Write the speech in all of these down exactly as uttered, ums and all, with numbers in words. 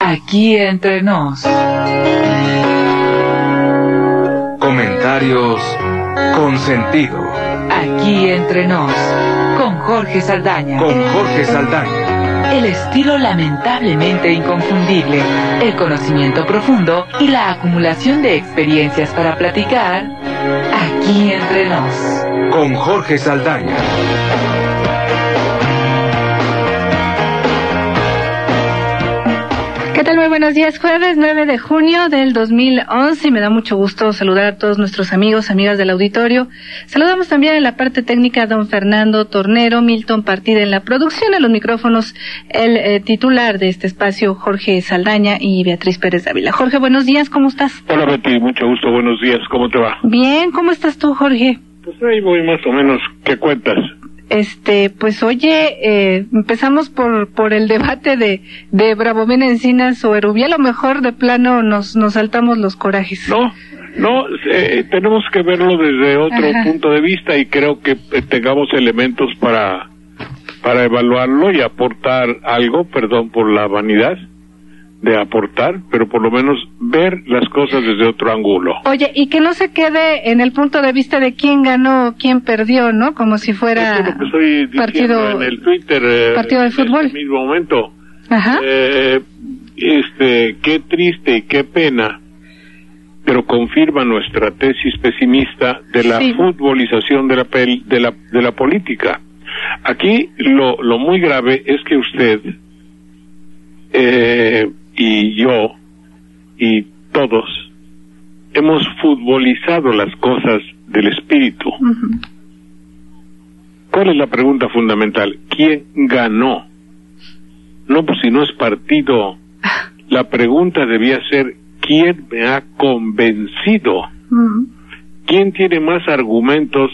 Aquí entre nos. Comentarios con sentido. Aquí entre nos. Con Jorge Saldaña. Con Jorge Saldaña. El estilo lamentablemente inconfundible, el conocimiento profundo y la acumulación de experiencias para platicar. Aquí entre nos. Con Jorge Saldaña. ¿Qué tal? Muy buenos días. Jueves nueve de junio del dos mil once y me da mucho gusto saludar a todos nuestros amigos, amigas del auditorio. Saludamos también en la parte técnica a don Fernando Tornero, Milton Partida en la producción, en los micrófonos el eh, titular de este espacio, Jorge Saldaña, y Beatriz Pérez Dávila. Jorge, buenos días, ¿cómo estás? Hola Betty, mucho gusto, buenos días, ¿cómo te va? Bien, ¿cómo estás tú, Jorge? Pues ahí voy más o menos, ¿qué cuentas? Este, pues oye, eh, empezamos por por el debate de de Bravomena Encinas o Erubiel, a lo mejor de plano nos nos saltamos los corajes. No, no, eh, tenemos que verlo desde otro Ajá. punto de vista y creo que eh, tengamos elementos para para evaluarlo y aportar algo, perdón por la vanidad de aportar, pero por lo menos ver las cosas desde otro ángulo. Oye, y que no se quede en el punto de vista de quién ganó, quién perdió, ¿no? Como si fuera Eso es lo que estoy diciendo partido, en el Twitter, eh, partido de fútbol. en este mismo momento. Ajá. Eh, este, qué triste y qué pena, pero confirma nuestra tesis pesimista de la Sí. futbolización de la, pel, de la de la política. Aquí lo, lo muy grave es que usted eh, y yo y todos hemos futbolizado las cosas del espíritu. Uh-huh. ¿Cuál es la pregunta fundamental? ¿Quién ganó? No, pues si no es partido. La pregunta debía ser, ¿quién me ha convencido? Uh-huh. ¿Quién tiene más argumentos,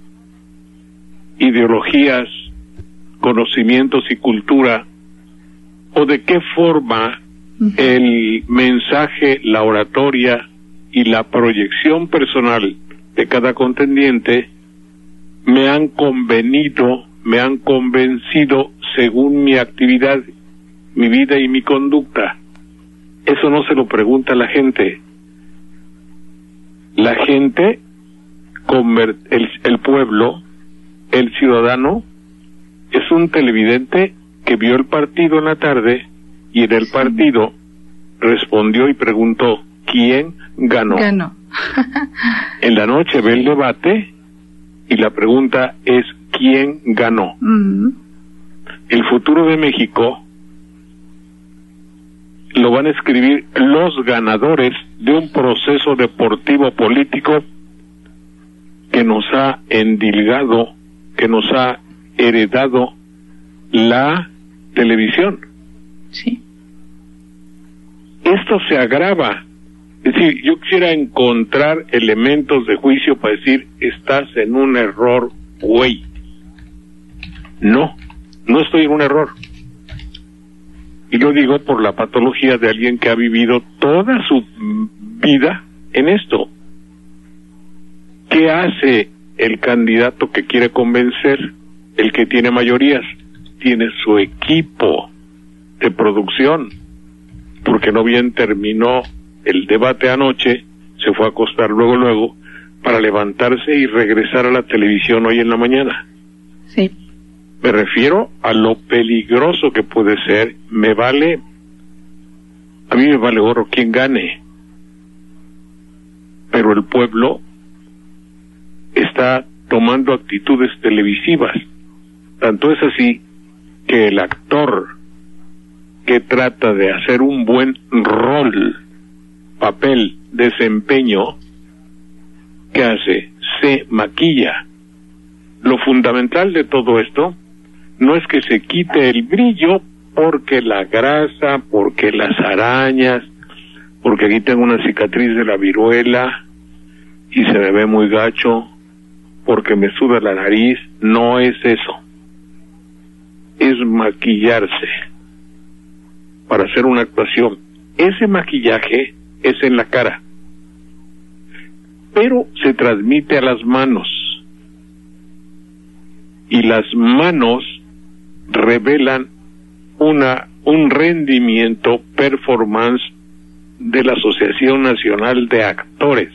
ideologías, conocimientos y cultura? ¿O de qué forma uh-huh. el mensaje, la oratoria y la proyección personal de cada contendiente me han convenido, me han convencido según mi actividad, mi vida y mi conducta? Eso no se lo pregunta la gente. La gente, el, el pueblo, el ciudadano, es un televidente que vio el partido en la tarde y en el partido respondió y preguntó ¿quién ganó? Ganó. En la noche ve el debate y la pregunta es ¿quién ganó? Uh-huh. El futuro de México lo van a escribir los ganadores de un proceso deportivo político que nos ha endilgado, que nos ha heredado la televisión. Sí. Esto se agrava. Es decir, yo quisiera encontrar elementos de juicio para decir, estás en un error, güey. No, no estoy en un error. Y lo digo por la patología de alguien que ha vivido toda su vida en esto. ¿Qué hace el candidato que quiere convencer? El que tiene mayorías. Tiene su equipo de producción. Porque no bien terminó el debate anoche, se fue a acostar luego, luego, para levantarse y regresar a la televisión hoy en la mañana. Sí. Me refiero a lo peligroso que puede ser. Me vale, a mí me vale gorro quien gane, pero el pueblo está tomando actitudes televisivas. Tanto es así que el actor que trata de hacer un buen rol, papel, desempeño, ¿qué hace? Se maquilla. Lo fundamental de todo esto no es que se quite el brillo porque la grasa, porque las arañas, porque aquí tengo una cicatriz de la viruela y se me ve muy gacho, porque me suda la nariz. No es eso. Es maquillarse para hacer una actuación. Ese maquillaje es en la cara, pero se transmite a las manos, y las manos revelan una un rendimiento, performance de la Asociación Nacional de Actores.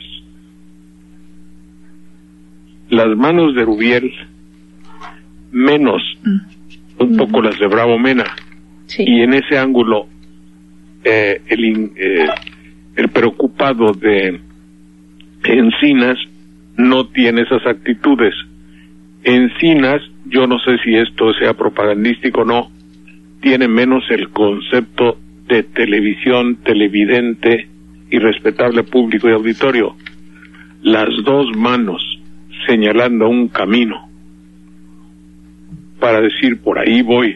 Las manos de Rubiel, menos mm. un poco mm. las de Bravo Mena. Sí. Y en ese ángulo, eh, el, eh, el preocupado de Encinas no tiene esas actitudes. Encinas, yo no sé si esto sea propagandístico o no, tiene menos el concepto de televisión, televidente y respetable público y auditorio. Las dos manos señalando un camino para decir por ahí voy.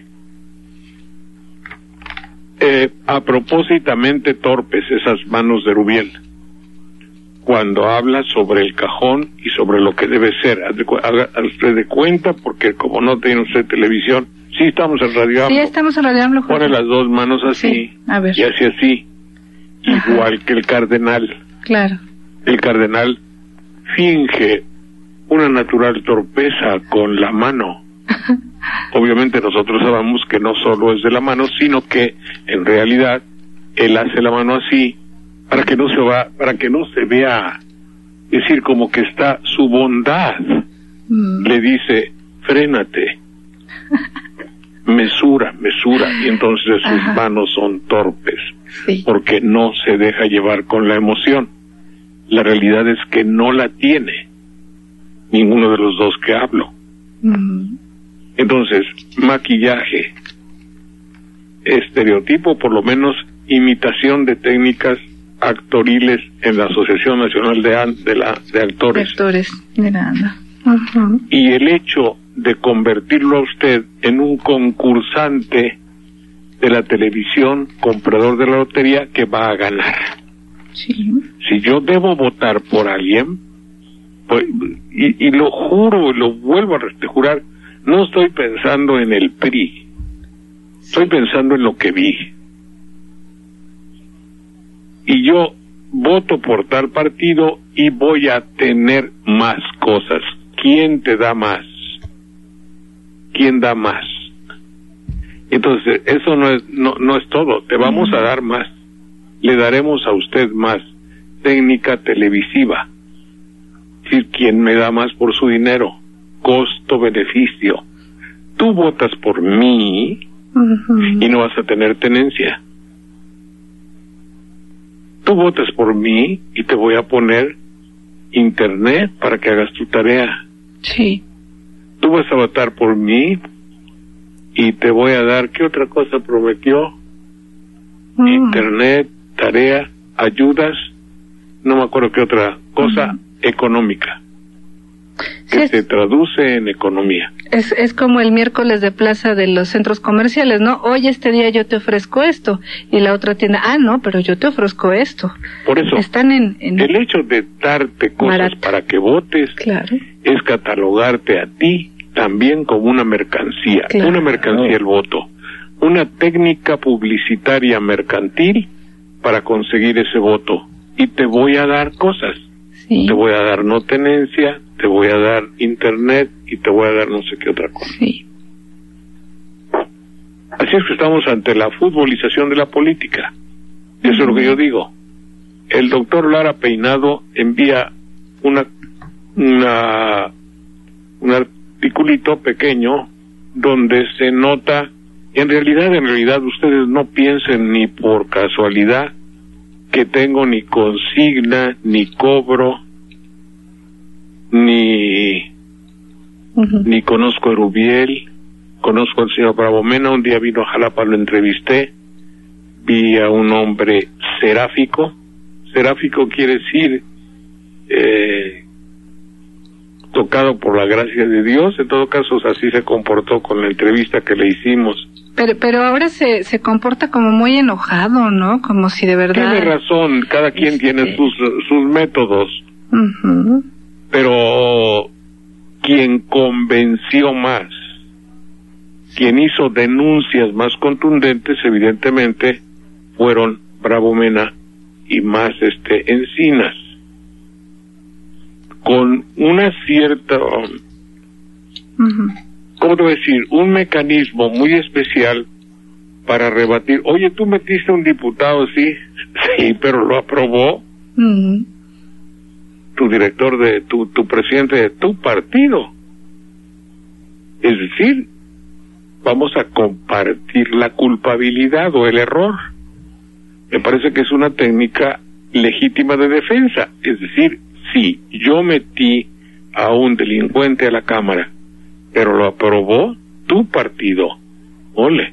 Eh, a propósitamente torpes esas manos de Rubiel cuando habla sobre el cajón y sobre lo que debe ser. Haga usted de cuenta, porque como no tiene usted televisión, sí estamos en Radio AMLO. Sí, estamos en Radio AMLO. Pone las dos manos así, sí, a ver. y así así, ajá, igual que el cardenal. Claro. El cardenal finge una natural torpeza con la mano. Obviamente nosotros sabemos que no solo es de la mano, sino que en realidad él hace la mano así para que no se va, para que no se vea, es decir, como que está su bondad. Mm. Le dice, frénate, mesura, mesura, y entonces sus ajá, manos son torpes, sí, porque no se deja llevar con la emoción. La realidad es que no la tiene ninguno de los dos que hablo. Mm. Entonces, maquillaje, estereotipo, por lo menos imitación de técnicas actoriles en la Asociación Nacional de, An de, la, de Actores. Actores de la ANDA. Uh-huh. Y el hecho de convertirlo a usted en un concursante de la televisión, comprador de la lotería, que va a ganar. Sí. Si yo debo votar por alguien, pues, y, y lo juro, y lo vuelvo a jurar, no estoy pensando en el P R I, estoy pensando en lo que vi. Y yo voto por tal partido y voy a tener más cosas. ¿Quién te da más? ¿Quién da más? Entonces, eso no es, no, no es todo. Te vamos a dar más. Le daremos a usted más. Técnica televisiva. Es decir, ¿quién me da más por su dinero? Costo-beneficio. Tú votas por mí uh-huh, y no vas a tener tenencia. Tú votas por mí y te voy a poner internet para que hagas tu tarea. Sí. Tú vas a votar por mí y te voy a dar, ¿qué otra cosa prometió? Mm. Internet, tarea, ayudas, no me acuerdo qué otra cosa, mm. económica, que sí, se es, traduce en economía. Es, es como el miércoles de plaza de los centros comerciales, ¿no? Hoy este día yo te ofrezco esto, y la otra tienda, ah, no, pero yo te ofrezco esto. Por eso, están en, en el hecho de darte cosas barato para que votes, claro, es catalogarte a ti también como una mercancía, claro, una mercancía el voto, una técnica publicitaria mercantil para conseguir ese voto, y te voy a dar cosas. Sí. Te voy a dar no tenencia, te voy a dar internet y te voy a dar no sé qué otra cosa. Sí. Así es que estamos ante la futbolización de la política. Eso uh-huh, es lo que yo digo. El doctor Lara Peinado envía una, una un articulito pequeño donde se nota, en realidad, en realidad ustedes no piensen ni por casualidad que tengo ni consigna, ni cobro, ni uh-huh, ni conozco a Rubiel, conozco al señor Bravo Mena. Un día vino a Jalapa, lo entrevisté, vi a un hombre seráfico. Seráfico quiere decir eh, tocado por la gracia de Dios. En todo caso, así se comportó con la entrevista que le hicimos. Pero, pero ahora se, se comporta como muy enojado, ¿no? Como si de verdad... Tiene razón, cada quien este... tiene sus, sus métodos. Uh-huh. Pero quien convenció más, quien hizo denuncias más contundentes, evidentemente, fueron Bravo Mena y más este Encinas. Con una cierta... Uh-huh. ¿Cómo te voy a decir? Un mecanismo muy especial para rebatir. Oye, tú metiste un diputado, sí, sí, pero lo aprobó Mm. tu director de tu, tu presidente de tu partido. Es decir, vamos a compartir la culpabilidad o el error. Me parece que es una técnica legítima de defensa. Es decir, sí, yo metí a un delincuente a la Cámara, pero lo aprobó tu partido. Ole.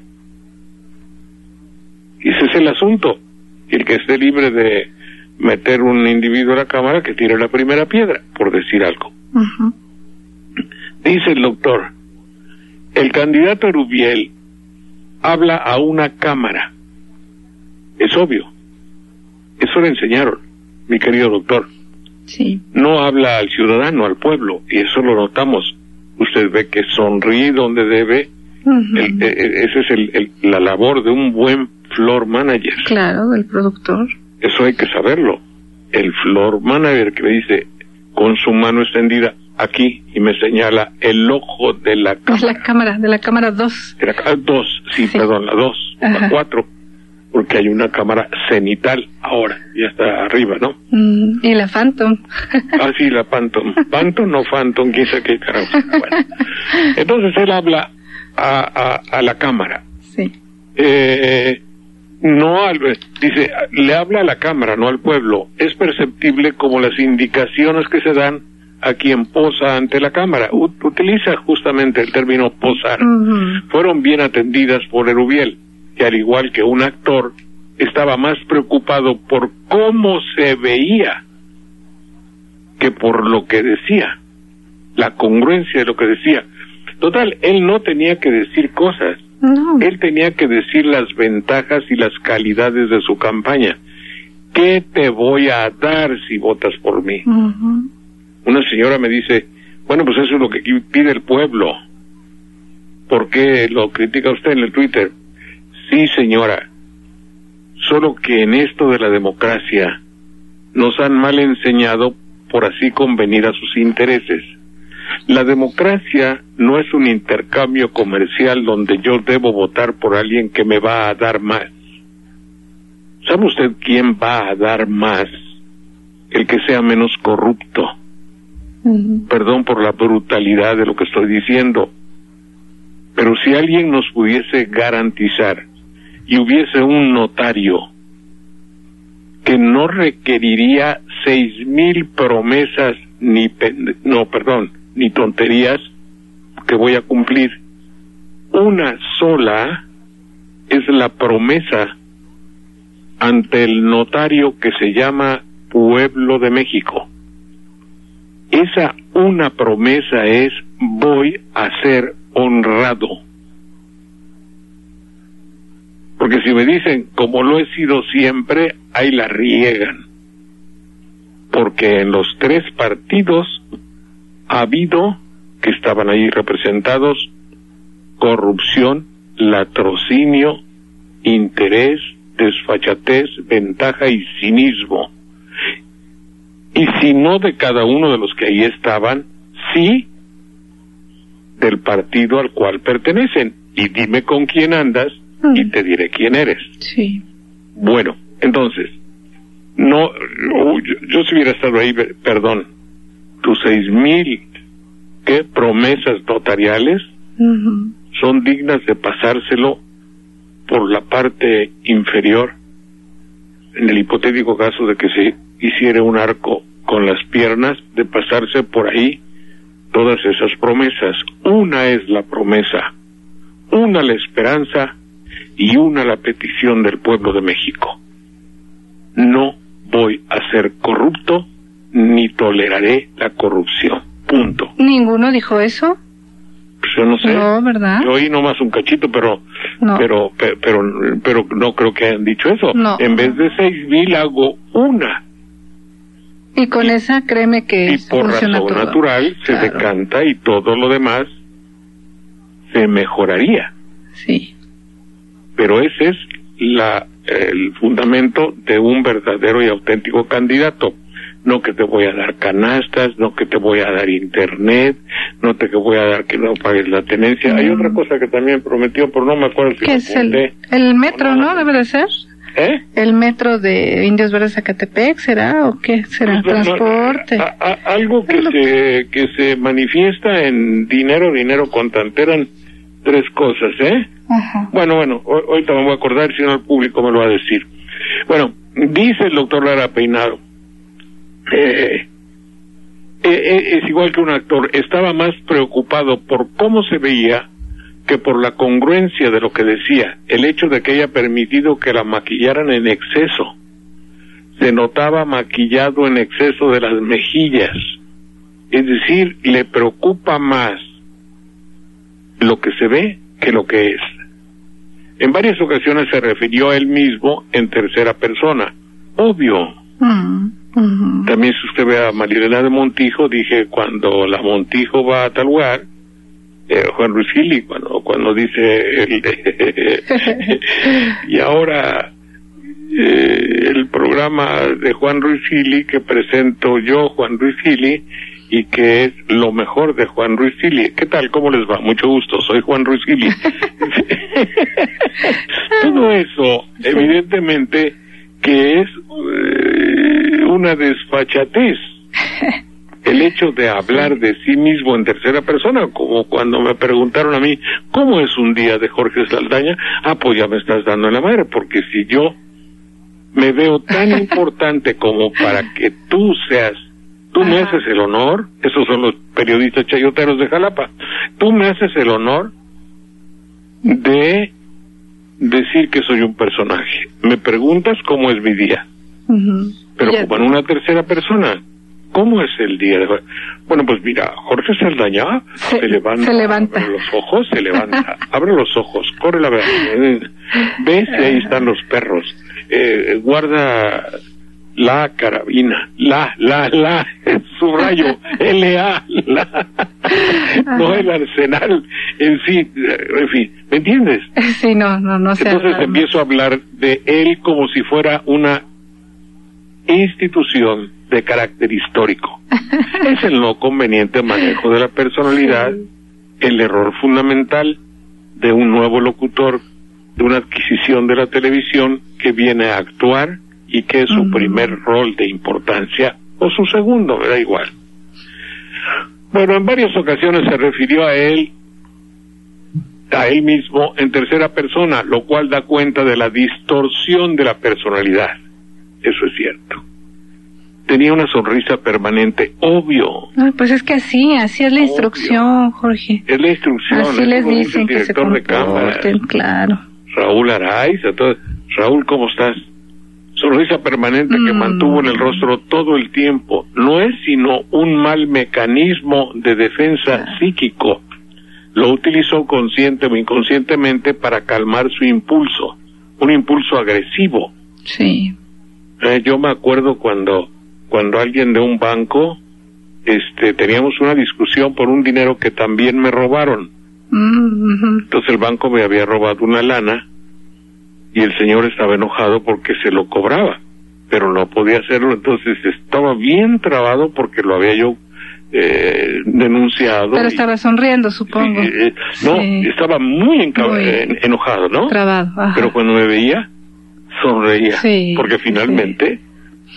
Y ese es el asunto. El que esté libre de meter un individuo a la Cámara, que tire la primera piedra, por decir algo. Uh-huh. Dice el doctor, el candidato Erubiel habla a una Cámara. Es obvio. Eso le enseñaron, mi querido doctor. Sí. No habla al ciudadano, al pueblo, y eso lo notamos. Usted ve que sonríe donde debe. Uh-huh. El, el, ese es el, el, la labor de un buen floor manager. Claro, del productor. Eso hay que saberlo. El floor manager que me dice con su mano extendida aquí y me señala el ojo de la De cámara. la cámara, de la cámara dos. De la cá- dos, sí, Sí. perdón, la dos, Ajá. la cuatro, porque hay una cámara cenital ahora, ya está arriba, ¿no? Mm, y la Phantom. Ah, sí, la Phantom. Phantom, no Phantom, quién sabe qué carajo. Bueno. Entonces él habla a, a, a la cámara. Sí. Eh, no al, dice, le habla a la cámara, no al pueblo. Es perceptible como las indicaciones que se dan a quien posa ante la cámara. U- utiliza justamente el término posar. Uh-huh. Fueron bien atendidas por Erubiel, que al igual que un actor, estaba más preocupado por cómo se veía que por lo que decía, la congruencia de lo que decía. Total, él no tenía que decir cosas, No. él tenía que decir las ventajas y las calidades de su campaña. ¿Qué te voy a dar si votas por mí? Uh-huh. Una señora me dice, bueno, pues eso es lo que pide el pueblo. ¿Por qué lo critica usted en el Twitter? Sí, señora, solo que en esto de la democracia nos han mal enseñado por así convenir a sus intereses. La democracia no es un intercambio comercial donde yo debo votar por alguien que me va a dar más. ¿Sabe usted quién va a dar más? El que sea menos corrupto. Uh-huh. Perdón por la brutalidad de lo que estoy diciendo, pero si alguien nos pudiese garantizar y hubiese un notario que no requeriría seis mil promesas ni pende- no perdón ni tonterías que voy a cumplir, una sola es la promesa ante el notario que se llama Pueblo de México. Esa una promesa es: voy a ser honrado. Porque si me dicen, como lo he sido siempre, ahí la riegan. Porque en los tres partidos ha habido, que estaban ahí representados, corrupción, latrocinio, interés, desfachatez, ventaja y cinismo. Y si no de cada uno de los que ahí estaban, sí del partido al cual pertenecen. Y dime con quién andas y te diré quién eres. Sí. Bueno, entonces, no, no, yo, yo si hubiera estado ahí, perdón, tus seis mil, ¿qué? Promesas notariales Uh-huh. son dignas de pasárselo por la parte inferior, en el hipotético caso de que se hiciera un arco con las piernas, de pasarse por ahí todas esas promesas. Una es la promesa, una la esperanza y una la petición del pueblo de México. No voy a ser corrupto ni toleraré la corrupción. Punto. ¿Ninguno dijo eso? Pues yo no sé. No, ¿verdad? Yo oí nomás un cachito, pero No. pero, pe- pero pero no creo que hayan dicho eso. No. En vez de seis mil hago una. Y con esa, créeme que Y por funciona razón todo. natural se Claro. decanta y todo lo demás se mejoraría. Sí. Pero ese es la el fundamento de un verdadero y auténtico candidato. no que te voy a dar canastas, no que te voy a dar internet, no te que voy a dar que no pagues la tenencia. Mm. Hay otra cosa que también prometió, pero no me acuerdo si ¿Qué es el, el metro, no? ¿Debe de ser? ¿Eh? ¿El metro de Indios Verdes Zacatepec será o qué será? Pues, ¿Transporte? No, a, a, algo que se que se manifiesta en dinero, dinero contante, eran tres cosas, ¿eh? Ajá. Bueno, bueno, hoy, ahorita me voy a acordar, si no el público me lo va a decir. Bueno, dice el doctor Lara Peinado, eh, eh, es igual que un actor, estaba más preocupado por cómo se veía que por la congruencia de lo que decía, el hecho de que haya permitido que la maquillaran en exceso. Se notaba maquillado en exceso de las mejillas. Es decir, le preocupa más lo que se ve que lo que es. En varias ocasiones se refirió a él mismo en tercera persona. Obvio. Mm, uh-huh. También si usted ve a Marilena de Montijo, dije, cuando la Montijo va a tal lugar, Eh, Juan Ruiz Gili, cuando, cuando dice el, y ahora eh, el programa de Juan Ruiz Gili que presento yo, Juan Ruiz Gili, y que es lo mejor de Juan Ruiz Gili. ¿Qué tal? ¿Cómo les va? Mucho gusto, soy Juan Ruiz Gili. Todo eso, evidentemente, que es eh, una desfachatez. El hecho de hablar de sí mismo en tercera persona, como cuando me preguntaron a mí, ¿cómo es un día de Jorge Saldaña? Ah, pues ya me estás dando en la madre, porque si yo me veo tan importante como para que tú seas, tú me haces el honor, esos son los periodistas chayoteros de Jalapa, tú me haces el honor de decir que soy un personaje. Me preguntas cómo es mi día, uh-huh. pero yeah. como en una tercera persona. ¿Cómo es el día de hoy? Bueno, pues mira, Jorge Saldaña se, se levanta, se levanta, abre los ojos, se levanta, abre los ojos, corre la verdad, eh, ves y ahí están los perros, eh, guarda la carabina, la, la, la, subrayo, L A, la, no el arsenal, en fin, en fin, ¿me entiendes? Sí, no, no, no sé. Entonces empiezo a hablar de él como si fuera una institución de carácter histórico. Es el no conveniente manejo de la personalidad, sí. El error fundamental de un nuevo locutor, de una adquisición de la televisión que viene a actuar y que es su uh-huh. primer rol de importancia, o su segundo, me da igual. Bueno, en varias ocasiones se refirió a él, a él mismo en tercera persona, lo cual da cuenta de la distorsión de la personalidad. Eso es cierto. Tenía una sonrisa permanente, obvio. Ah, pues es que así, así es la obvio. Instrucción, Jorge. Es la instrucción. Así les dicen que se comporten, claro. Raúl Araiza, todo. Raúl, ¿cómo estás? Sonrisa permanente mm. que mantuvo en el rostro todo el tiempo. No es sino un mal mecanismo de defensa ah. psíquico. Lo utilizó consciente o inconscientemente para calmar su impulso, un impulso agresivo. Sí. Eh, yo me acuerdo cuando cuando alguien de un banco, este, teníamos una discusión por un dinero que también me robaron. Mm-hmm. Entonces el banco me había robado una lana y el señor estaba enojado porque se lo cobraba, pero no podía hacerlo, entonces estaba bien trabado porque lo había yo eh, denunciado. Pero y, estaba sonriendo, supongo. Eh, eh, no, sí. estaba muy, enca- muy en, enojado, ¿no? Trabado, ajá. Pero cuando me veía, sonreía, sí, porque finalmente... Sí.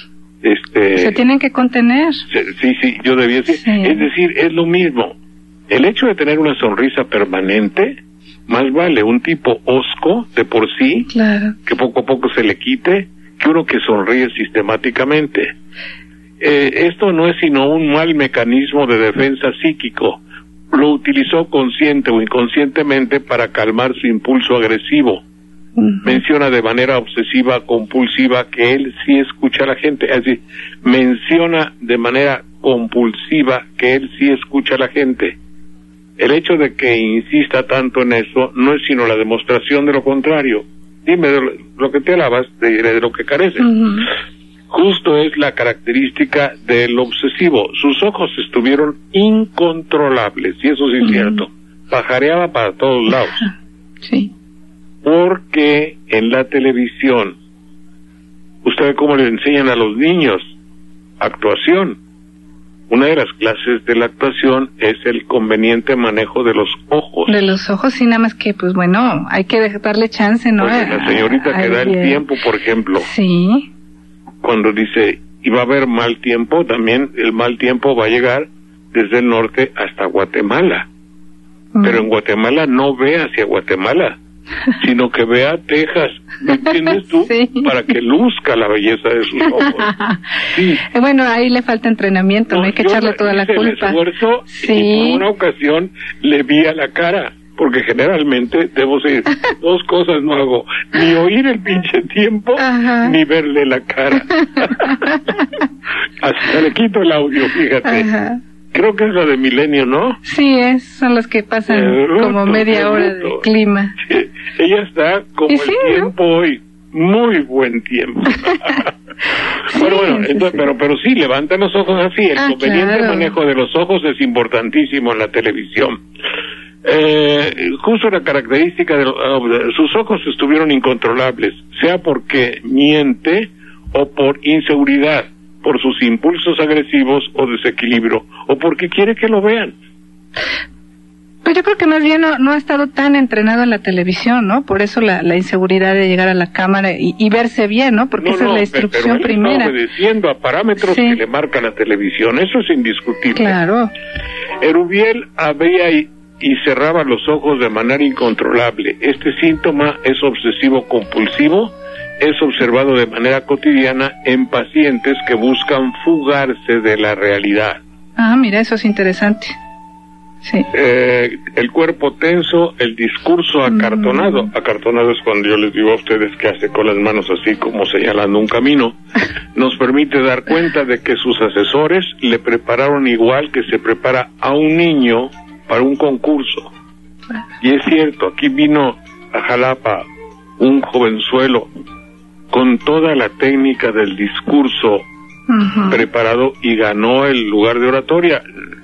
Este, se tienen que contener. Sí, sí, yo debía decir. Sí. Es decir, es lo mismo. El hecho de tener una sonrisa permanente, más vale un tipo hosco de por sí, claro. que poco a poco se le quite, que uno que sonríe sistemáticamente. Eh, esto no es sino un mal mecanismo de defensa psíquico. Lo utilizó consciente o inconscientemente para calmar su impulso agresivo. Uh-huh. Menciona de manera obsesiva, compulsiva, que él sí escucha a la gente. Así, menciona de manera compulsiva que él sí escucha a la gente. El hecho de que insista tanto en eso no es sino la demostración de lo contrario. Dime de lo, lo que te alabas, te diré de lo que careces. Uh-huh. Justo es la característica del obsesivo. Sus ojos estuvieron incontrolables, y eso sí es uh-huh. cierto. Pajareaba para todos lados. Sí. Porque en la televisión, usted ve cómo le enseñan a los niños actuación. Una de las clases de la actuación es el conveniente manejo de los ojos. De los ojos, sí, nada más que, pues bueno, hay que darle chance, ¿no? Porque la señorita a, a, que da el tiempo, por ejemplo. Sí. Cuando dice, y va a haber mal tiempo, también el mal tiempo va a llegar desde el norte hasta Guatemala. Mm. Pero en Guatemala no ve hacia Guatemala, sino que ve a Texas, ¿me entiendes tú? Sí. Para que luzca la belleza de sus ojos. Sí. Bueno, ahí le falta entrenamiento, no, no hay que echarle toda la culpa. El esfuerzo, sí. Y por una ocasión le vi a la cara, porque generalmente debo decir, dos cosas no hago, ni oír el pinche tiempo, ajá, ni verle la cara. Hasta le quito el audio, fíjate. Ajá. Creo que es la de Milenio, ¿no? Sí, es, son las que pasan eh, ruto, como media hora de clima. Sí, ella está como el sí, tiempo ¿no? hoy, muy buen tiempo. sí, bueno, bueno, sí, entonces, sí. Pero, pero sí, levantan los ojos así, el ah, conveniente claro. manejo de los ojos es importantísimo en la televisión. Eh, justo la característica de uh, sus ojos estuvieron incontrolables, sea porque miente o por inseguridad, por sus impulsos agresivos o desequilibrio, o porque quiere que lo vean. Pues yo creo que más bien no, no ha estado tan entrenado en la televisión, ¿no? Por eso la, la inseguridad de llegar a la cámara y, y verse bien, ¿no? Porque no, esa no, es la instrucción pero él primera. Está obedeciendo a parámetros sí. que le marca la televisión, eso es indiscutible. Claro. Erubiel abría y, y cerraba los ojos de manera incontrolable. Este síntoma es obsesivo compulsivo. Es observado de manera cotidiana en pacientes que buscan fugarse de la realidad. Ah, mira, eso es interesante. Sí. Eh, el cuerpo tenso, el discurso acartonado. Mm. Acartonado es cuando yo les digo a ustedes que hace con las manos así como señalando un camino. Nos permite dar cuenta de que sus asesores le prepararon igual que se prepara a un niño para un concurso. Y es cierto, aquí vino a Jalapa un jovenzuelo con toda la técnica del discurso uh-huh. preparado y ganó el lugar de oratoria.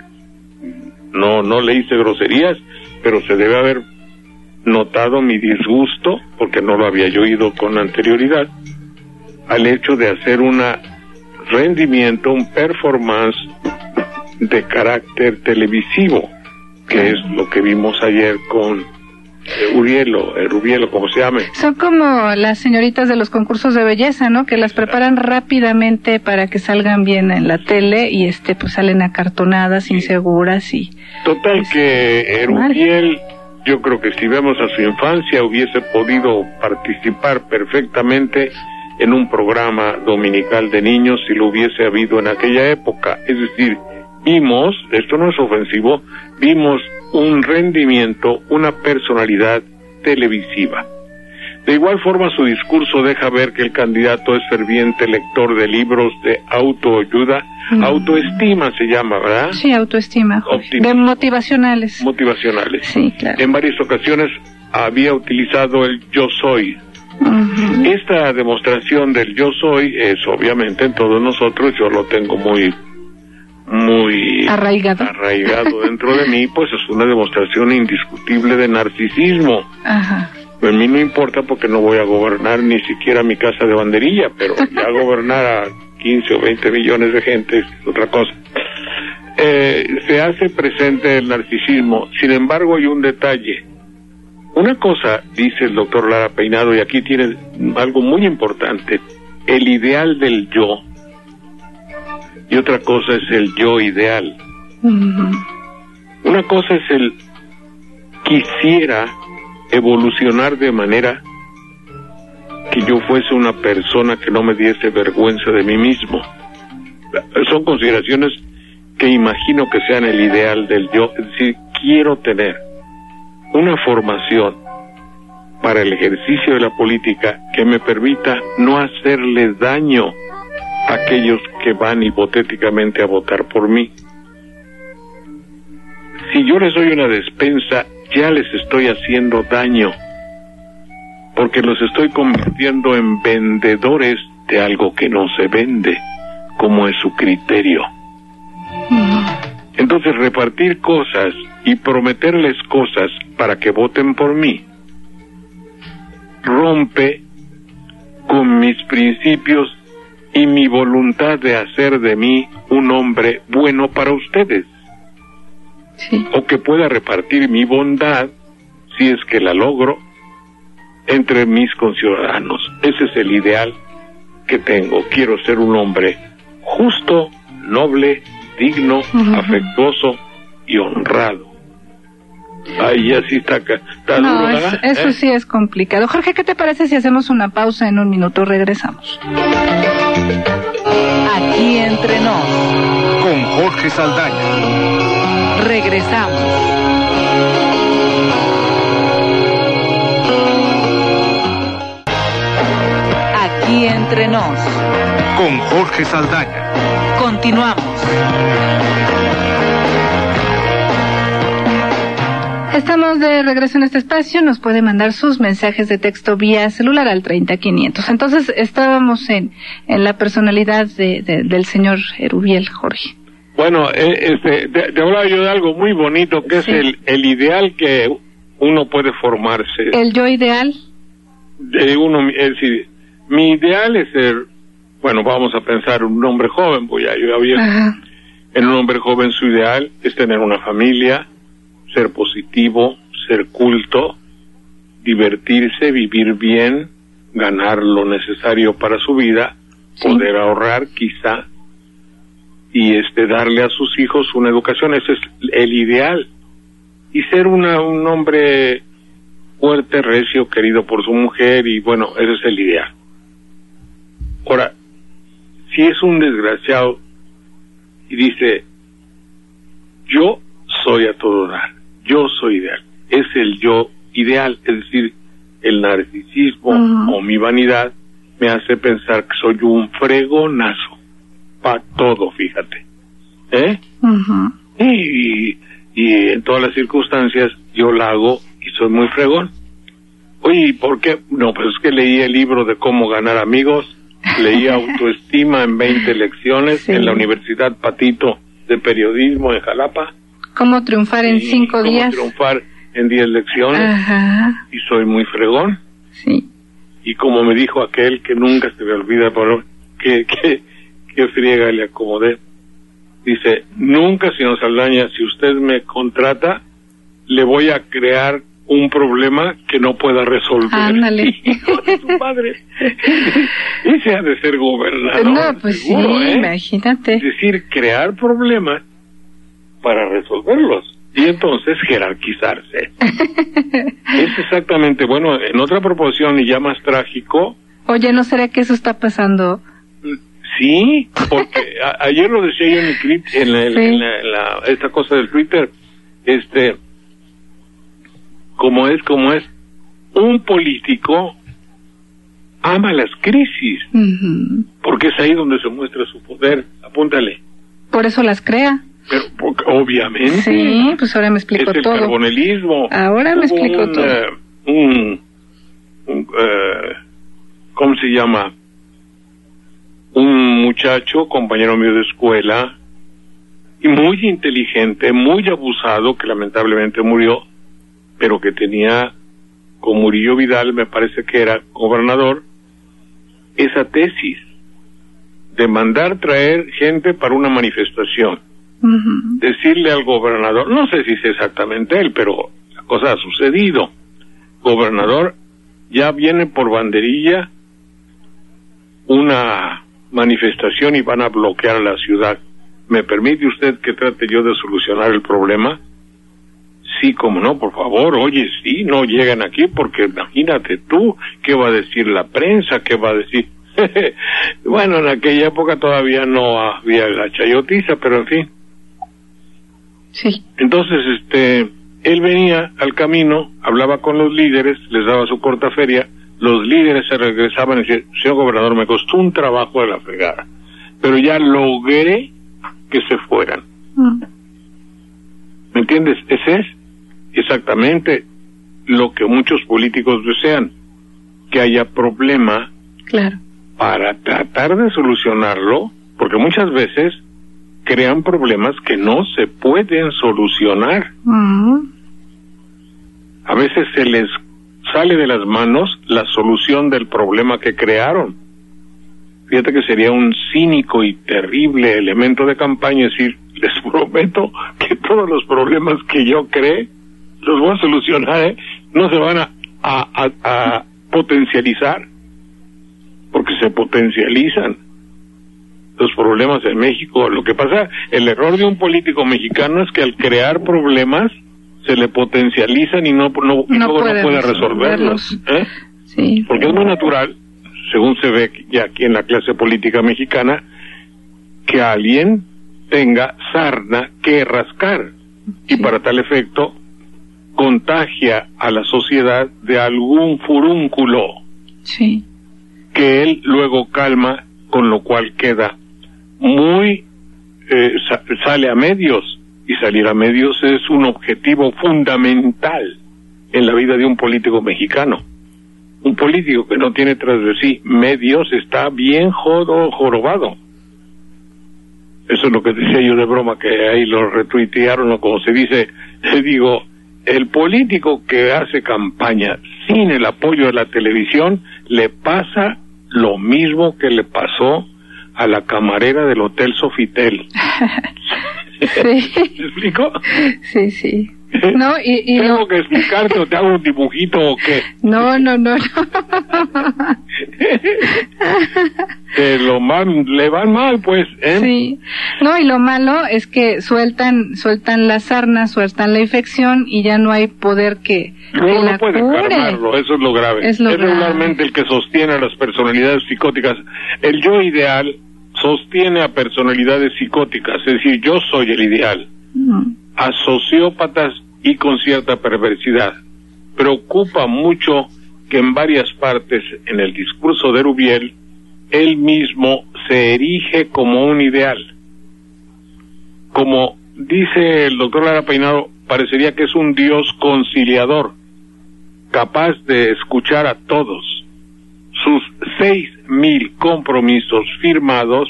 No, no le hice groserías, pero se debe haber notado mi disgusto, porque no lo había yo oído con anterioridad, al hecho de hacer un rendimiento, un performance de carácter televisivo, que es lo que vimos ayer con Urielo, el Rubielo, como se llame. Son como las señoritas de los concursos de belleza, ¿no? Que las preparan rápidamente para que salgan bien en la tele y este pues salen acartonadas, inseguras y... Total es, que Rubiel, yo creo que si vemos a su infancia hubiese podido participar perfectamente en un programa dominical de niños si lo hubiese habido en aquella época. Es decir, vimos, esto no es ofensivo, vimos un rendimiento, una personalidad televisiva. De igual forma, su discurso deja ver que el candidato es ferviente lector de libros de autoayuda, mm. autoestima se llama, ¿verdad? Sí, autoestima, de motivacionales. Motivacionales. Sí, claro. En varias ocasiones había utilizado el yo soy. Uh-huh. Esta demostración del yo soy es obviamente en todos nosotros, yo lo tengo muy muy arraigado, arraigado dentro de mí, pues es una demostración indiscutible de narcisismo. Ajá. A mí no importa porque no voy a gobernar ni siquiera mi casa de banderilla, pero ya gobernar a quince o veinte millones de gente es otra cosa. Eh, se hace presente el narcisismo, sin embargo hay un detalle. Una cosa, dice el doctor Lara Peinado, y aquí tiene algo muy importante, el ideal del yo. Y otra cosa es el yo ideal. Uh-huh. Una cosa es el quisiera evolucionar de manera que yo fuese una persona que no me diese vergüenza de mí mismo. Son consideraciones que imagino que sean el ideal del yo. Es decir, quiero tener una formación para el ejercicio de la política que me permita no hacerle daño aquellos que van hipotéticamente a votar por mí. Si yo les doy una despensa, ya les estoy haciendo daño, porque los estoy convirtiendo en vendedores de algo que no se vende, como es su criterio. Entonces, repartir cosas y prometerles cosas para que voten por mí rompe con mis principios y mi voluntad de hacer de mí un hombre bueno para ustedes. Sí. O que pueda repartir mi bondad, si es que la logro, entre mis conciudadanos. Ese es el ideal que tengo. Quiero ser un hombre justo, noble, digno, uh-huh. afectuoso y honrado. Ay, así está, está no, duro, es, eso ¿eh? sí es complicado. Jorge, ¿qué te parece si hacemos una pausa? En un minuto regresamos. Aquí entre nos. Con Jorge Saldaña. Regresamos. Aquí entre nos. Con Jorge Saldaña. Continuamos. Estamos de regreso en este espacio. Nos puede mandar sus mensajes de texto vía celular al treinta quinientos. Entonces, estábamos en, en la personalidad de, de, del señor Erubiel, Jorge. Bueno, eh, este, te, te hablaba yo de algo muy bonito, que sí. es el, el ideal que uno puede formarse. ¿El yo ideal? De uno, es decir, mi ideal es ser, bueno, vamos a pensar un hombre joven, voy a yo había, en un hombre joven su ideal es tener una familia, ser positivo, ser culto, divertirse, vivir bien, ganar lo necesario para su vida, sí. poder ahorrar quizá, y este darle a sus hijos una educación. Ese es el ideal. Y ser una, un hombre fuerte, recio, querido por su mujer, y bueno, ese es el ideal. Ahora, si es un desgraciado y dice, yo soy a todo dar, yo soy ideal, es el yo ideal, es decir, el narcisismo uh-huh. o mi vanidad me hace pensar que soy un fregonazo para todo, fíjate, ¿eh? Uh-huh. Y, y en todas las circunstancias yo la hago y soy muy fregón. Oye, ¿y por qué? No, pues es que leí el libro de cómo ganar amigos, leí autoestima en veinte lecciones sí. en la Universidad Patito de Periodismo en Jalapa. ¿Cómo triunfar en cinco cómo días? Cómo triunfar en diez lecciones. Ajá. Y soy muy fregón. Sí. Y como me dijo aquel que nunca se me olvida, por que, que, que friega le acomodé. Dice, nunca, señor Saldaña, si usted me contrata, le voy a crear un problema que no pueda resolver. Ándale. Hijo de su padre. Ese ha de ser gobernador. No, pues seguro, sí, ¿eh? imagínate. Es decir, crear problemas para resolverlos. Y entonces jerarquizarse. Es exactamente, bueno, en otra proporción y ya más trágico. Oye, ¿no será que eso está pasando? Sí, porque a, ayer lo decía yo en, el, en, el, sí. en, la, en la, esta cosa del Twitter, este, como es, como es, un político ama las crisis, uh-huh. porque es ahí donde se muestra su poder, apúntale. Por eso las crea. Pero, porque, obviamente. Sí, pues ahora me explico es el todo. El carbonelismo. Ahora me explico un, todo. Uh, un, un uh, ¿cómo se llama? Un muchacho, compañero mío de escuela, y muy inteligente, muy abusado, que lamentablemente murió, pero que tenía, con Murillo Vidal, me parece que era gobernador, esa tesis de mandar traer gente para una manifestación. Uh-huh. Decirle al gobernador, no sé si es exactamente él, pero la cosa ha sucedido. Gobernador, ya viene por banderilla una manifestación y van a bloquear la ciudad. ¿Me permite usted que trate yo de solucionar el problema? Sí, como no, por favor, oye, sí, no llegan aquí porque imagínate tú, ¿qué va a decir la prensa? ¿Qué va a decir? Bueno, en aquella época todavía no había la chayotiza, pero en fin. Sí. Entonces, este, él venía al camino, hablaba con los líderes, les daba su corta feria, los líderes se regresaban y decían, señor gobernador, me costó un trabajo de la fregada, pero ya logré que se fueran. Mm. ¿Me entiendes? Ese es exactamente lo que muchos políticos desean, que haya problema. Claro. Para tratar de solucionarlo, porque muchas veces crean problemas que no se pueden solucionar. Uh-huh. A veces se les sale de las manos la solución del problema que crearon. fíjate que sería un cínico y terrible elemento de campaña decir, les prometo que todos los problemas que yo cree los voy a solucionar, ¿eh? No se van a, a, a, a potencializar, porque se potencializan los problemas en México. Lo que pasa, el error de un político mexicano es que al crear problemas se le potencializan y no, no, y no luego puede no puede resolverlos, ¿eh? Sí. Porque es muy natural, según se ve ya aquí en la clase política mexicana, que alguien tenga sarna que rascar, sí. Y para tal efecto contagia a la sociedad de algún furúnculo, sí, que él luego calma, con lo cual queda muy eh, sa- sale a medios, y salir a medios es un objetivo fundamental en la vida de un político mexicano. Un político que no tiene tras de sí medios está bien jodo, jorobado. Eso es lo que decía yo de broma, que ahí lo retuitearon, o como se dice, digo, el político que hace campaña sin el apoyo de la televisión, le pasa lo mismo que le pasó a la camarera del Hotel Sofitel. Sí. ¿Me explico? Sí, sí. No, y, y ¿Tengo lo... que explicarte o te hago un dibujito o qué? No, no, no, no. Que lo mal, le van mal, pues, ¿eh? Sí. No, y lo malo es que sueltan sueltan la sarna, sueltan la infección y ya no hay poder que, No, que no la puede cure. calmarlo, eso es lo grave. Es lo regularmente grave. el que sostiene a las personalidades psicóticas. El yo ideal sostiene a personalidades psicóticas, es decir, yo soy el ideal. Mm. A sociópatas y con cierta perversidad. Preocupa mucho que en varias partes en el discurso de Rubiel, él mismo se erige como un ideal. Como dice el doctor Lara Peinado, parecería que es un Dios conciliador, capaz de escuchar a todos. Sus seis mil compromisos firmados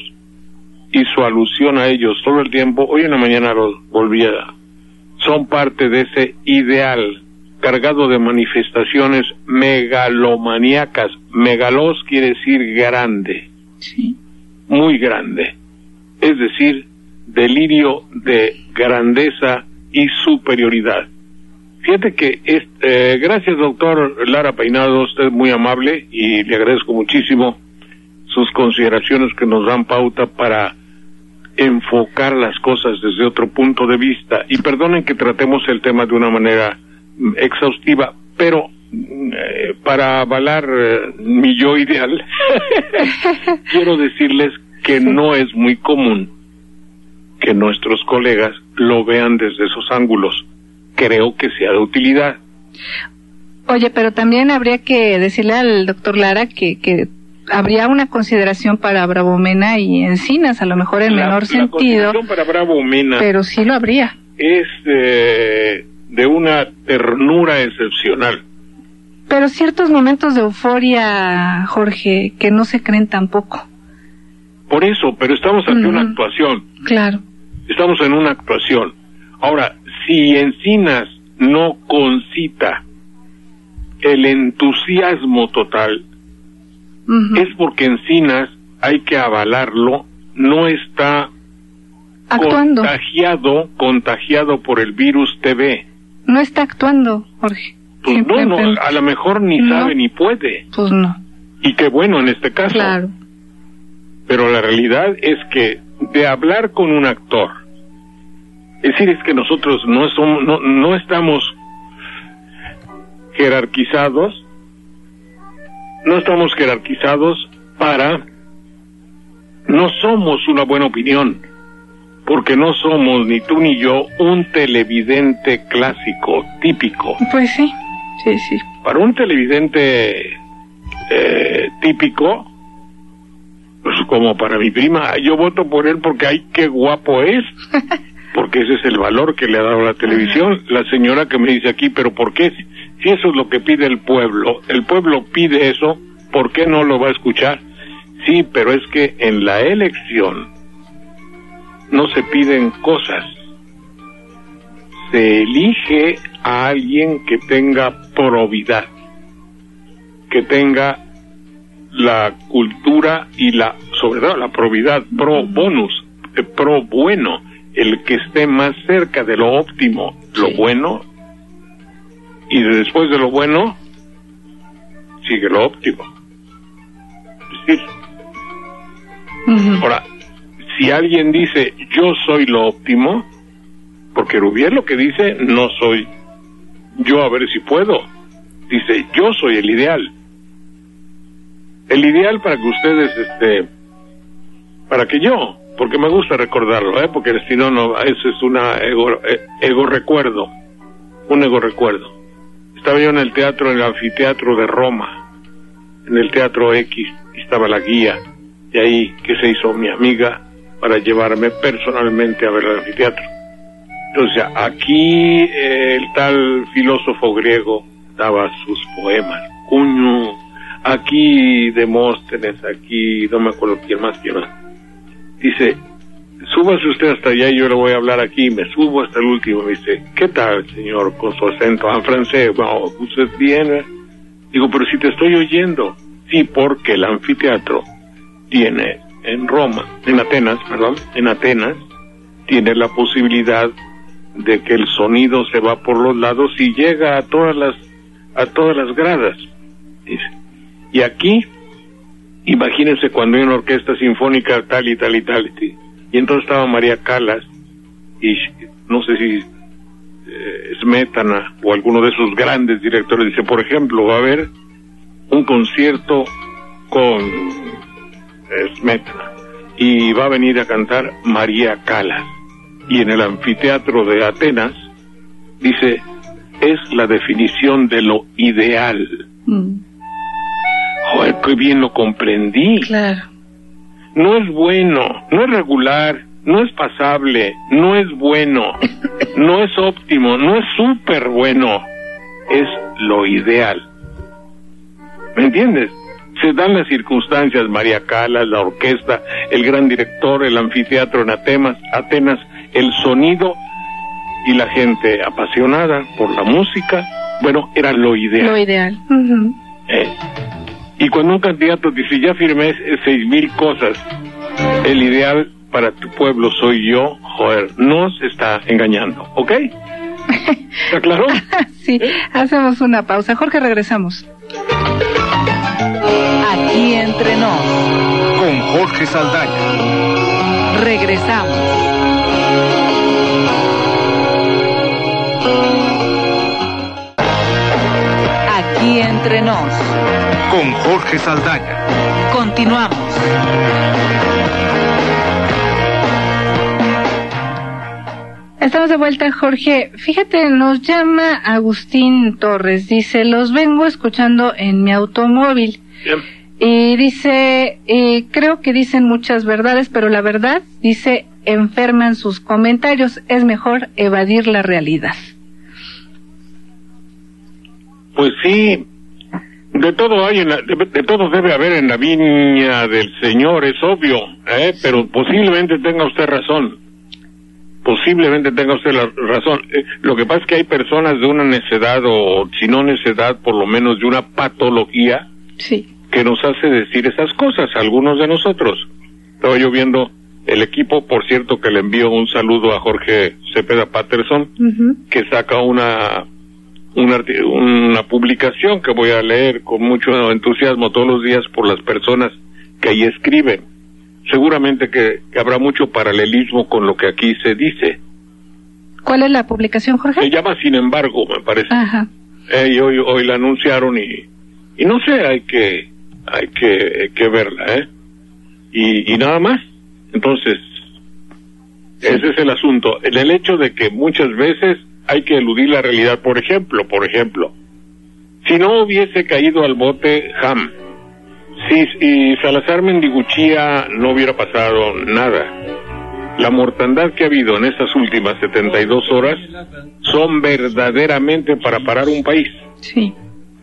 y su alusión a ellos todo el tiempo, hoy en la mañana los volví a... son parte de ese ideal cargado de manifestaciones megalomaníacas. Megalos quiere decir grande, Sí. muy grande, es decir, delirio de grandeza y superioridad. Fíjate que, es, eh, gracias doctor Lara Peinado, usted es muy amable y le agradezco muchísimo sus consideraciones que nos dan pauta para enfocar las cosas desde otro punto de vista. Y perdonen que tratemos el tema de una manera mm, exhaustiva, pero eh, para avalar eh, mi yo ideal, quiero decirles que no es muy común que nuestros colegas lo vean desde esos ángulos. Creo que sea de utilidad. Oye, pero también habría que decirle al doctor Lara que, que habría una consideración para Bravo Mena y Encinas, a lo mejor en La- menor la sentido, consideración para Bravo Mena pero sí lo habría. es eh, de una ternura excepcional. Pero ciertos momentos de euforia, Jorge, que no se creen tampoco. Por eso, pero estamos ante Ujú. una actuación. Claro. Estamos en una actuación. Ahora, si Encinas no concita el entusiasmo total, Ujú. es porque Encinas, hay que avalarlo, no está Actuando. contagiado, contagiado por el virus T V. No está actuando, Jorge. Pues no, no, Simplemente- a lo mejor ni No. sabe ni puede. Pues no. Y qué bueno en este caso. Claro. Pero la realidad es que de hablar con un actor, es decir, es que nosotros no somos, no, no estamos jerarquizados, no estamos jerarquizados para, no somos una buena opinión, porque no somos ni tú ni yo un televidente clásico, típico. Pues sí, sí, sí. Para un televidente eh, típico, pues como para mi prima, yo voto por él porque ay, qué guapo es, porque ese es el valor que le ha dado la televisión. La señora que me dice aquí, pero ¿por qué? Si eso es lo que pide el pueblo, el pueblo pide eso, ¿por qué no lo va a escuchar? Sí, pero es que en la elección no se piden cosas, se elige a alguien que tenga probidad, que tenga la cultura y la sobre todo la probidad, pro bonus, eh, pro bueno, el que esté más cerca de lo óptimo, lo sí. bueno, y después de lo bueno, sigue lo óptimo. Es decir, Uh-huh. ahora, si alguien dice, yo soy lo óptimo, porque Rubier lo que dice, no soy yo, a ver si puedo. Dice, yo soy el ideal. El ideal para que ustedes, este, para que yo, porque me gusta recordarlo, ¿eh? Porque si no, no, eso es una ego, eh, ego recuerdo, un ego recuerdo. Estaba yo en el teatro, en el anfiteatro de Roma, en el Teatro X, y estaba la guía, y ahí que se hizo mi amiga para llevarme personalmente a ver el anfiteatro. Entonces, aquí eh, el tal filósofo griego daba sus poemas. Cuño, aquí Demóstenes, aquí, no me acuerdo quién más, quién más. Dice, súbase usted hasta allá y yo le voy a hablar aquí. Me subo hasta el último. Me dice, ¿qué tal, señor? Con su acento en francés. Bueno, usted viene. Digo, pero si te estoy oyendo. Sí, porque el anfiteatro tiene en Roma, en Atenas, perdón, en Atenas, tiene la posibilidad de que el sonido se va por los lados y llega a todas las a todas las gradas. Dice. Y aquí, imagínense cuando hay una orquesta sinfónica tal y tal y tal, y, y entonces estaba María Callas y no sé si eh, Smetana o alguno de esos grandes directores dice, por ejemplo, va a haber un concierto con eh, Smetana y va a venir a cantar María Callas. Y en el anfiteatro de Atenas, dice, es la definición de lo ideal. Mm. Joder, qué bien lo comprendí. Claro. No es bueno, no es regular, no es pasable, no es bueno, no es óptimo, no es súper bueno, es lo ideal. ¿Me entiendes? Se dan las circunstancias, María Callas, la orquesta, el gran director, el anfiteatro en Atenas, Atenas, el sonido y la gente apasionada por la música. Bueno, era lo ideal. Lo ideal. Uh-huh. ¿Eh? Y cuando un candidato dice, ya firmé seis mil cosas, el ideal para tu pueblo soy yo, joder, no se está engañando, ¿ok? ¿Está claro? Sí, ¿Eh? Hacemos una pausa. Jorge, regresamos. Aquí entre nos. Con Jorge Saldaña. Regresamos. Aquí entre nos. Con Jorge Saldaña. Continuamos. Estamos de vuelta, Jorge. Fíjate, nos llama Agustín Torres. Dice, los vengo escuchando en mi automóvil. Bien. Y dice, y creo que dicen muchas verdades, pero la verdad, dice, enferman sus comentarios. Es mejor evadir la realidad. Pues sí, de todo hay, en la, de, de todo debe haber en la viña del Señor, es obvio, ¿eh? Pero posiblemente tenga usted razón, posiblemente tenga usted la razón. Eh, lo que pasa es que hay personas de una necedad, o si no necedad, por lo menos de una patología, sí, que nos hace decir esas cosas, algunos de nosotros. Estaba yo viendo el equipo, por cierto, que le envío un saludo a Jorge Cepeda Patterson, uh-huh. que saca una... Una, una publicación que voy a leer con mucho entusiasmo todos los días por las personas que ahí escriben. Seguramente que, que habrá mucho paralelismo con lo que aquí se dice. ¿Cuál es la publicación, Jorge? Se llama Sin embargo, me parece. Ajá. Eh, y hoy, hoy la anunciaron y, y no sé, hay que, hay que, que verla, ¿eh? Y, y nada más. Entonces, sí. Ese es el asunto. El, el hecho de que muchas veces hay que eludir la realidad. Por ejemplo, por ejemplo, si no hubiese caído al bote Ham, si, si Salazar Mendiguchía no hubiera pasado nada, la mortandad que ha habido en estas últimas setenta y dos horas son verdaderamente para parar un país. Sí.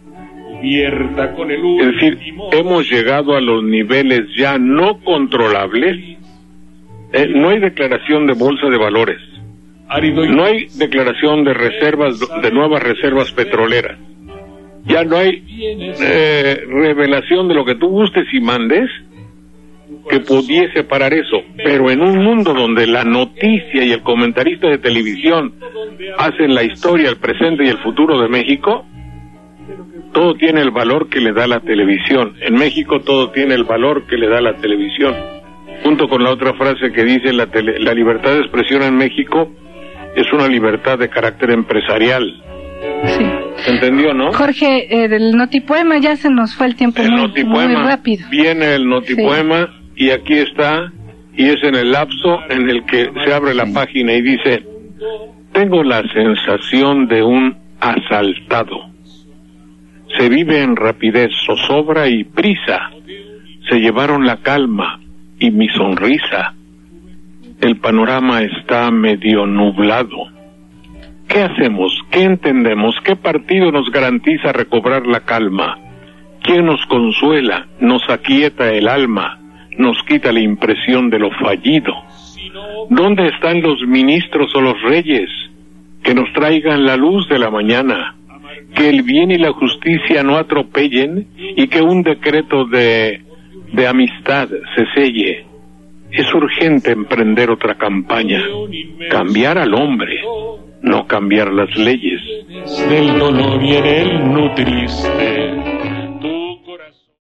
Es decir, hemos llegado a los niveles ya no controlables. Eh, no hay declaración de bolsa de valores. No hay declaración de reservas, de nuevas reservas petroleras. Ya no hay eh, revelación de lo que tú gustes y mandes que pudiese parar eso, pero en un mundo donde la noticia y el comentarista de televisión hacen la historia, el presente y el futuro de México, todo tiene el valor que le da la televisión. En México todo tiene el valor que le da la televisión. Junto con la otra frase que dice la, tele, la libertad de expresión en México es una libertad de carácter empresarial. Sí. ¿Se entendió, no? Jorge, eh, del notipoema ya se nos fue el tiempo el muy, notipoema, muy rápido. Viene el notipoema sí. Y aquí está, y es en el lapso en el que se abre la sí. página y dice: tengo la sensación de un asaltado. Se vive en rapidez, zozobra y prisa. Se llevaron la calma y mi sonrisa. El panorama está medio nublado. ¿Qué hacemos? ¿Qué entendemos? ¿Qué partido nos garantiza recobrar la calma? ¿Quién nos consuela? ¿Nos aquieta el alma? ¿Nos quita la impresión de lo fallido? ¿Dónde están los ministros o los reyes que nos traigan la luz de la mañana? Que el bien y la justicia no atropellen y que un decreto de, de amistad se selle. Es urgente emprender otra campaña, cambiar al hombre, no cambiar las leyes. Del dolor y en el nutrirse.